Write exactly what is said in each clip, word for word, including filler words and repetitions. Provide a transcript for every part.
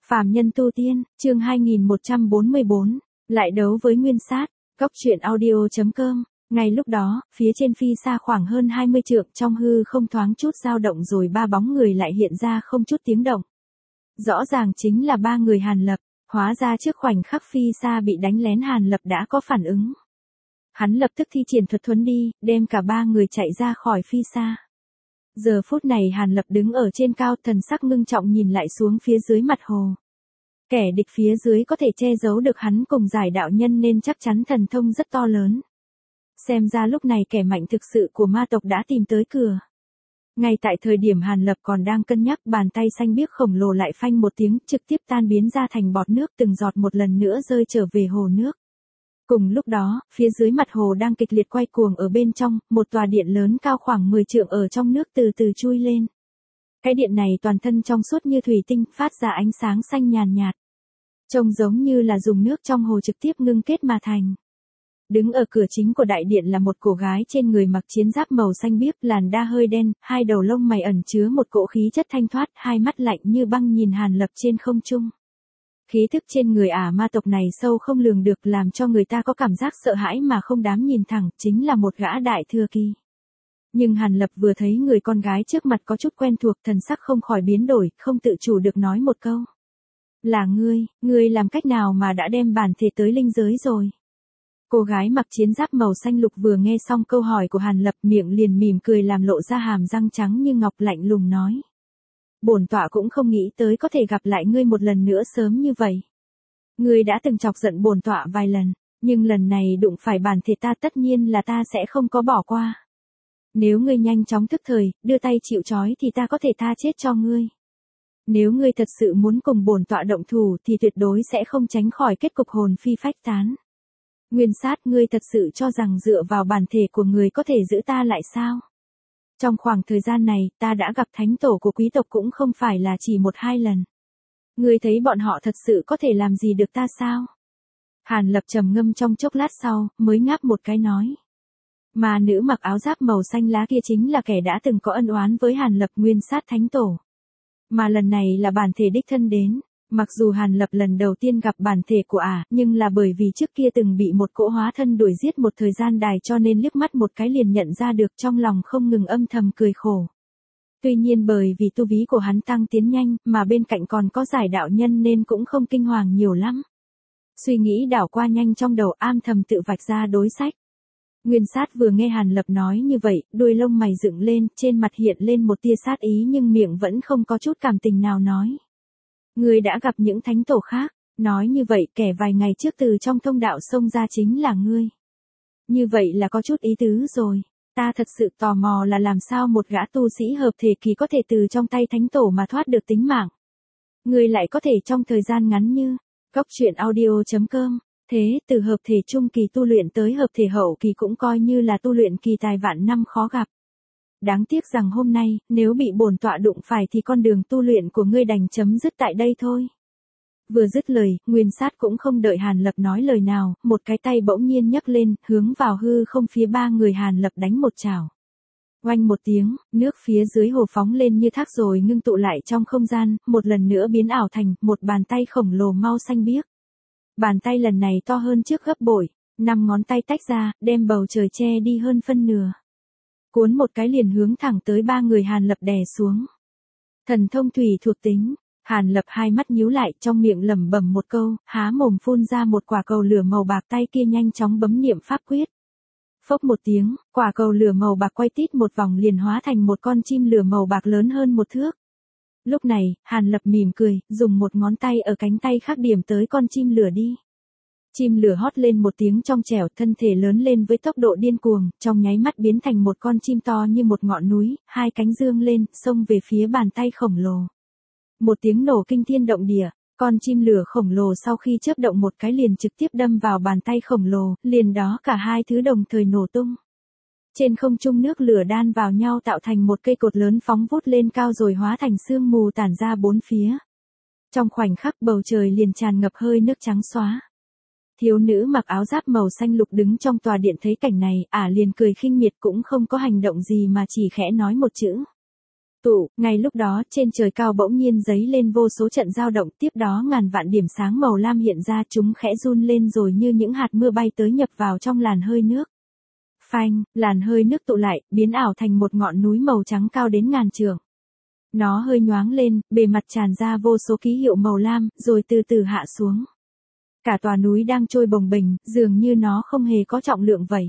Phàm nhân tu tiên, chương hai nghìn một trăm bốn mươi bốn, lại đấu với Nguyên Sát, góc truyện audio.com. Ngay lúc đó, phía trên phi xa khoảng hơn hai mươi trượng trong hư không thoáng chút dao động rồi ba bóng người lại hiện ra không chút tiếng động. Rõ ràng chính là ba người Hàn Lập, hóa ra trước khoảnh khắc phi xa bị đánh lén Hàn Lập đã có phản ứng. Hắn lập tức thi triển thuật thuấn đi, đem cả ba người chạy ra khỏi phi xa. Giờ phút này Hàn Lập đứng ở trên cao, thần sắc ngưng trọng nhìn lại xuống phía dưới mặt hồ. Kẻ địch phía dưới có thể che giấu được hắn cùng giải đạo nhân nên chắc chắn thần thông rất to lớn. Xem ra lúc này kẻ mạnh thực sự của ma tộc đã tìm tới cửa. Ngay tại thời điểm Hàn Lập còn đang cân nhắc, bàn tay xanh biếc khổng lồ lại phanh một tiếng, trực tiếp tan biến ra thành bọt nước, từng giọt một lần nữa rơi trở về hồ nước. Cùng lúc đó, phía dưới mặt hồ đang kịch liệt quay cuồng, ở bên trong, một tòa điện lớn cao khoảng mười trượng ở trong nước từ từ chui lên. Cái điện này toàn thân trong suốt như thủy tinh, phát ra ánh sáng xanh nhàn nhạt. Trông giống như là dùng nước trong hồ trực tiếp ngưng kết mà thành. Đứng ở cửa chính của đại điện là một cô gái trên người mặc chiến giáp màu xanh biếc, làn da hơi đen, hai đầu lông mày ẩn chứa một cỗ khí chất thanh thoát, hai mắt lạnh như băng nhìn Hàn Lập trên không trung. Khí thức trên người ả ma tộc này sâu không lường được, làm cho người ta có cảm giác sợ hãi mà không dám nhìn thẳng, chính là một gã đại thừa kỳ. Nhưng Hàn Lập vừa thấy người con gái trước mặt có chút quen thuộc, thần sắc không khỏi biến đổi, không tự chủ được nói một câu. Là ngươi, ngươi làm cách nào mà đã đem bản thể tới linh giới rồi? Cô gái mặc chiến giáp màu xanh lục vừa nghe xong câu hỏi của Hàn Lập, miệng liền mỉm cười làm lộ ra hàm răng trắng như ngọc, lạnh lùng nói. Bổn tọa cũng không nghĩ tới có thể gặp lại ngươi một lần nữa sớm như vậy. Ngươi đã từng chọc giận bổn tọa vài lần, nhưng lần này đụng phải bản thể ta tất nhiên là ta sẽ không có bỏ qua. Nếu ngươi nhanh chóng thức thời, đưa tay chịu trói thì ta có thể tha chết cho ngươi. Nếu ngươi thật sự muốn cùng bổn tọa động thủ thì tuyệt đối sẽ không tránh khỏi kết cục hồn phi phách tán. Nguyên Sát, ngươi thật sự cho rằng dựa vào bản thể của ngươi có thể giữ ta lại sao? Trong khoảng thời gian này, ta đã gặp thánh tổ của quý tộc cũng không phải là chỉ một hai lần. Ngươi thấy bọn họ thật sự có thể làm gì được ta sao? Hàn Lập trầm ngâm trong chốc lát sau, mới ngáp một cái nói. Mà nữ mặc áo giáp màu xanh lá kia chính là kẻ đã từng có ân oán với Hàn Lập, Nguyên Sát thánh tổ. Mà lần này là bản thể đích thân đến. Mặc dù Hàn Lập lần đầu tiên gặp bản thể của ả, à, nhưng là bởi vì trước kia từng bị một cỗ hóa thân đuổi giết một thời gian dài cho nên liếc mắt một cái liền nhận ra được, trong lòng không ngừng âm thầm cười khổ. Tuy nhiên bởi vì tu vi của hắn tăng tiến nhanh, mà bên cạnh còn có giải đạo nhân nên cũng không kinh hoàng nhiều lắm. Suy nghĩ đảo qua nhanh trong đầu, am thầm tự vạch ra đối sách. Nguyên Sát vừa nghe Hàn Lập nói như vậy, đuôi lông mày dựng lên, trên mặt hiện lên một tia sát ý nhưng miệng vẫn không có chút cảm tình nào nói. Ngươi đã gặp những thánh tổ khác, nói như vậy kẻ vài ngày trước từ trong thông đạo xông ra chính là ngươi. Như vậy là có chút ý tứ rồi, ta thật sự tò mò là làm sao một gã tu sĩ hợp thể kỳ có thể từ trong tay thánh tổ mà thoát được tính mạng. Ngươi lại có thể trong thời gian ngắn như, góc truyện audio.com, thế từ hợp thể trung kỳ tu luyện tới hợp thể hậu kỳ cũng coi như là tu luyện kỳ tài vạn năm khó gặp. Đáng tiếc rằng hôm nay, nếu bị bổn tọa đụng phải thì con đường tu luyện của ngươi đành chấm dứt tại đây thôi. Vừa dứt lời, Nguyên Sát cũng không đợi Hàn Lập nói lời nào, một cái tay bỗng nhiên nhấc lên, hướng vào hư không phía ba người Hàn Lập đánh một chảo. Oanh một tiếng, nước phía dưới hồ phóng lên như thác rồi ngưng tụ lại trong không gian, một lần nữa biến ảo thành một bàn tay khổng lồ màu xanh biếc. Bàn tay lần này to hơn trước gấp bội, năm ngón tay tách ra, đem bầu trời che đi hơn phân nửa. Cuốn một cái liền hướng thẳng tới ba người Hàn Lập đè xuống. Thần thông thủy thuộc tính, Hàn Lập hai mắt nhíu lại, trong miệng lẩm bẩm một câu, há mồm phun ra một quả cầu lửa màu bạc, tay kia nhanh chóng bấm niệm pháp quyết. Phốc một tiếng, quả cầu lửa màu bạc quay tít một vòng liền hóa thành một con chim lửa màu bạc lớn hơn một thước. Lúc này, Hàn Lập mỉm cười, dùng một ngón tay ở cánh tay khác điểm tới con chim lửa đi. Chim lửa hót lên một tiếng trong trẻo, thân thể lớn lên với tốc độ điên cuồng, trong nháy mắt biến thành một con chim to như một ngọn núi, hai cánh dương lên, xông về phía bàn tay khổng lồ. Một tiếng nổ kinh thiên động địa, con chim lửa khổng lồ sau khi chớp động một cái liền trực tiếp đâm vào bàn tay khổng lồ, liền đó cả hai thứ đồng thời nổ tung. Trên không trung nước lửa đan vào nhau tạo thành một cây cột lớn phóng vút lên cao rồi hóa thành sương mù tản ra bốn phía. Trong khoảnh khắc bầu trời liền tràn ngập hơi nước trắng xóa. Thiếu nữ mặc áo giáp màu xanh lục đứng trong tòa điện thấy cảnh này, ả liền cười khinh miệt cũng không có hành động gì mà chỉ khẽ nói một chữ. tụ, ngay lúc đó trên trời cao bỗng nhiên giấy lên vô số trận dao động, tiếp đó ngàn vạn điểm sáng màu lam hiện ra, chúng khẽ run lên rồi như những hạt mưa bay tới nhập vào trong làn hơi nước. Phanh, làn hơi nước tụ lại, biến ảo thành một ngọn núi màu trắng cao đến ngàn trượng. Nó hơi nhoáng lên, bề mặt tràn ra vô số ký hiệu màu lam, rồi từ từ hạ xuống. Cả tòa núi đang trôi bồng bềnh, dường như nó không hề có trọng lượng vậy.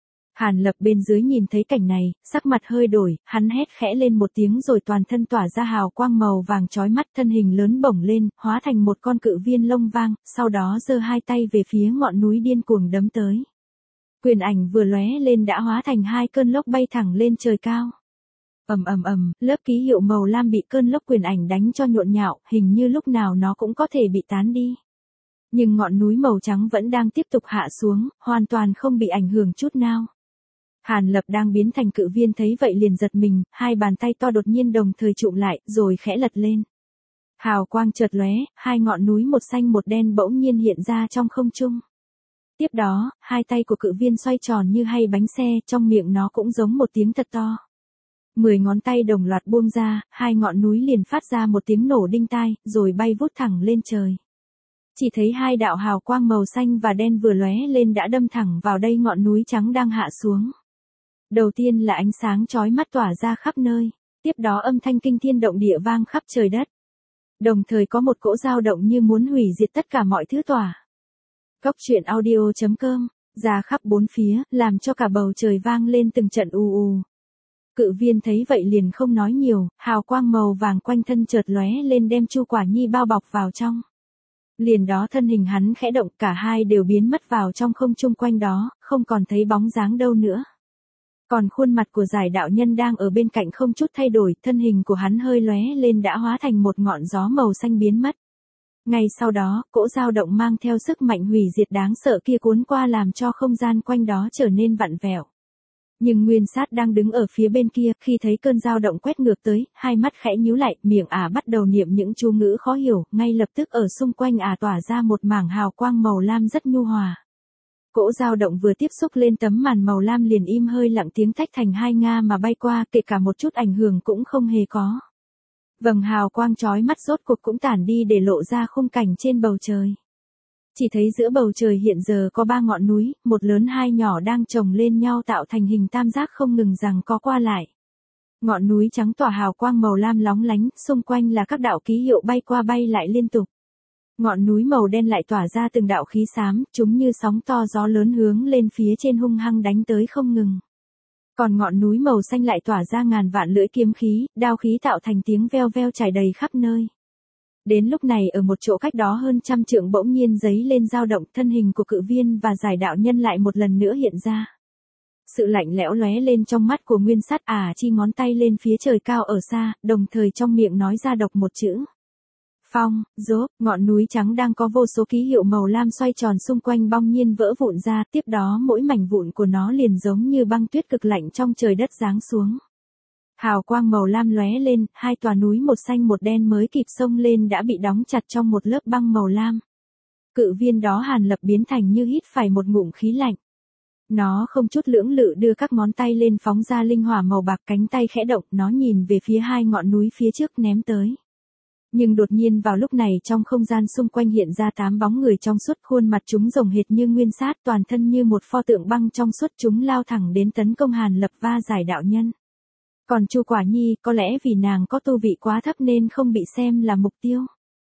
Hàn Lập bên dưới nhìn thấy cảnh này, sắc mặt hơi đổi, hắn hét khẽ lên một tiếng rồi toàn thân tỏa ra hào quang màu vàng chói mắt, thân hình lớn bổng lên, hóa thành một con cự viên lông vàng, sau đó giơ hai tay về phía ngọn núi điên cuồng đấm tới. Quyền ảnh vừa lóe lên đã hóa thành hai cơn lốc bay thẳng lên trời cao. Ầm ầm ầm, lớp ký hiệu màu lam bị cơn lốc quyền ảnh đánh cho nhộn nhạo, hình như lúc nào nó cũng có thể bị tán đi. Nhưng ngọn núi màu trắng vẫn đang tiếp tục hạ xuống, hoàn toàn không bị ảnh hưởng chút nào. Hàn Lập đang biến thành cự viên thấy vậy liền giật mình, hai bàn tay to đột nhiên đồng thời chụm lại, rồi khẽ lật lên. Hào quang chợt lóe, hai ngọn núi một xanh một đen bỗng nhiên hiện ra trong không trung. Tiếp đó, hai tay của cự viên xoay tròn như hay bánh xe, trong miệng nó cũng giống một tiếng thật to. Mười ngón tay đồng loạt buông ra, hai ngọn núi liền phát ra một tiếng nổ đinh tai, rồi bay vút thẳng lên trời. Chỉ thấy hai đạo hào quang màu xanh và đen vừa lóe lên đã đâm thẳng vào đây ngọn núi trắng đang hạ xuống. Đầu tiên là ánh sáng chói mắt tỏa ra khắp nơi, tiếp đó âm thanh kinh thiên động địa vang khắp trời đất. Đồng thời có một cỗ dao động như muốn hủy diệt tất cả mọi thứ tỏa. Góc truyện audio chấm com, ra khắp bốn phía, làm cho cả bầu trời vang lên từng trận ù ù. Cự viên thấy vậy liền không nói nhiều, hào quang màu vàng quanh thân chợt lóe lên đem Chu Quả Nhi bao bọc vào trong. Liền đó thân hình hắn khẽ động, cả hai đều biến mất vào trong không trung quanh đó, không còn thấy bóng dáng đâu nữa. Còn khuôn mặt của Giải đạo nhân đang ở bên cạnh không chút thay đổi, thân hình của hắn hơi lóe lên đã hóa thành một ngọn gió màu xanh biến mất. Ngay sau đó, cỗ dao động mang theo sức mạnh hủy diệt đáng sợ kia cuốn qua làm cho không gian quanh đó trở nên vặn vẹo. Nhưng Nguyên Sát đang đứng ở phía bên kia, khi thấy cơn dao động quét ngược tới, hai mắt khẽ nhíu lại, miệng ả bắt đầu niệm những chú ngữ khó hiểu, ngay lập tức ở xung quanh ả tỏa ra một mảng hào quang màu lam rất nhu hòa. Cỗ dao động vừa tiếp xúc lên tấm màn màu lam liền im hơi lặng tiếng tách thành hai nga mà bay qua, kể cả một chút ảnh hưởng cũng không hề có. Vầng hào quang chói mắt rốt cuộc cũng tản đi để lộ ra khung cảnh trên bầu trời. Chỉ thấy giữa bầu trời hiện giờ có ba ngọn núi, một lớn hai nhỏ đang chồng lên nhau tạo thành hình tam giác không ngừng giằng co qua lại. Ngọn núi trắng tỏa hào quang màu lam lóng lánh, xung quanh là các đạo ký hiệu bay qua bay lại liên tục. Ngọn núi màu đen lại tỏa ra từng đạo khí xám, chúng như sóng to gió lớn hướng lên phía trên hung hăng đánh tới không ngừng. Còn ngọn núi màu xanh lại tỏa ra ngàn vạn lưỡi kiếm khí, đao khí tạo thành tiếng veo veo trải đầy khắp nơi. Đến lúc này ở một chỗ cách đó hơn trăm trượng bỗng nhiên giấy lên dao động, thân hình của cự viên và Giải đạo nhân lại một lần nữa hiện ra. Sự lạnh lẽo lóe lên trong mắt của Nguyên Sát, ả chi ngón tay lên phía trời cao ở xa, đồng thời trong miệng nói ra độc một chữ. Phong, rốp, ngọn núi trắng đang có vô số ký hiệu màu lam xoay tròn xung quanh bỗng nhiên vỡ vụn ra, tiếp đó mỗi mảnh vụn của nó liền giống như băng tuyết cực lạnh trong trời đất giáng xuống. Hào quang màu lam lóe lên, hai tòa núi một xanh một đen mới kịp xông lên đã bị đóng chặt trong một lớp băng màu lam. Cự viên đó Hàn Lập biến thành như hít phải một ngụm khí lạnh. Nó không chút lưỡng lự đưa các ngón tay lên phóng ra linh hỏa màu bạc, cánh tay khẽ động, nó nhìn về phía hai ngọn núi phía trước ném tới. Nhưng đột nhiên vào lúc này trong không gian xung quanh hiện ra tám bóng người trong suốt, khuôn mặt chúng rồng hệt như Nguyên Sát, toàn thân như một pho tượng băng trong suốt, chúng lao thẳng đến tấn công Hàn Lập và Giải đạo nhân. Còn Chu Quả Nhi, có lẽ vì nàng có tu vị quá thấp nên không bị xem là mục tiêu.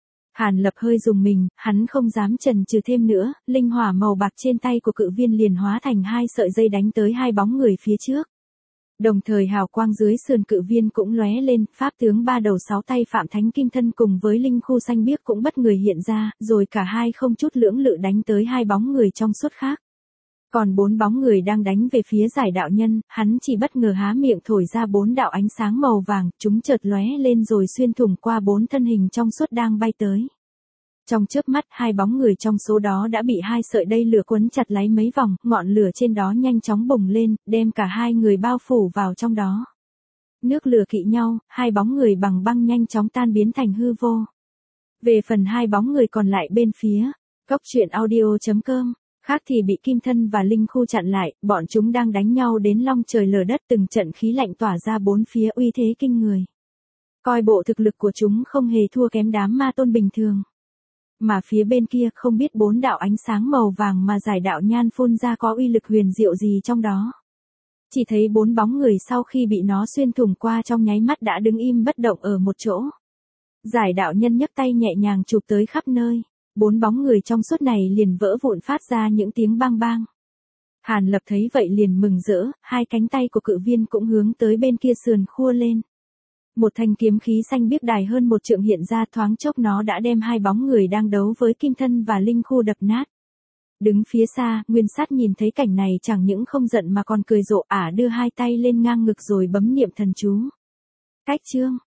Hàn Lập hơi rùng mình, hắn không dám chần chừ thêm nữa, linh hỏa màu bạc trên tay của cự viên liền hóa thành hai sợi dây đánh tới hai bóng người phía trước. Đồng thời hào quang dưới sườn cự viên cũng lóe lên, pháp tướng ba đầu sáu tay Phạm Thánh Kim Thân cùng với linh khu xanh biếc cũng bất người hiện ra, rồi cả hai không chút lưỡng lự đánh tới hai bóng người trong suốt khác. Còn bốn bóng người đang đánh về phía Giải đạo nhân, hắn chỉ bất ngờ há miệng thổi ra bốn đạo ánh sáng màu vàng, chúng chợt lóe lên rồi xuyên thủng qua bốn thân hình trong suốt đang bay tới. Trong chớp mắt, hai bóng người trong số đó đã bị hai sợi dây lửa quấn chặt lấy mấy vòng, ngọn lửa trên đó nhanh chóng bùng lên, đem cả hai người bao phủ vào trong đó. Nước lửa kỵ nhau, hai bóng người bằng băng nhanh chóng tan biến thành hư vô. Về phần hai bóng người còn lại bên phía, góc truyện audio chấm com, khác thì bị Kim Thân và Linh Khu chặn lại, bọn chúng đang đánh nhau đến long trời lở đất, từng trận khí lạnh tỏa ra bốn phía uy thế kinh người. Coi bộ thực lực của chúng không hề thua kém đám ma tôn bình thường. Mà phía bên kia không biết bốn đạo ánh sáng màu vàng mà giải đạo nhan phun ra có uy lực huyền diệu gì trong đó. Chỉ thấy bốn bóng người sau khi bị nó xuyên thủng qua trong nháy mắt đã đứng im bất động ở một chỗ. Giải đạo nhân nhấc tay nhẹ nhàng chụp tới khắp nơi. Bốn bóng người trong suốt này liền vỡ vụn phát ra những tiếng bang bang. Hàn Lập thấy vậy liền mừng rỡ, hai cánh tay của cự viên cũng hướng tới bên kia sườn khua lên. Một thanh kiếm khí xanh biếc dài hơn một trượng hiện ra, thoáng chốc nó đã đem hai bóng người đang đấu với kim thân và linh khu đập nát. Đứng phía xa, Nguyên Sát nhìn thấy cảnh này chẳng những không giận mà còn cười rộ, ả đưa hai tay lên ngang ngực rồi bấm niệm thần chú. Cách chương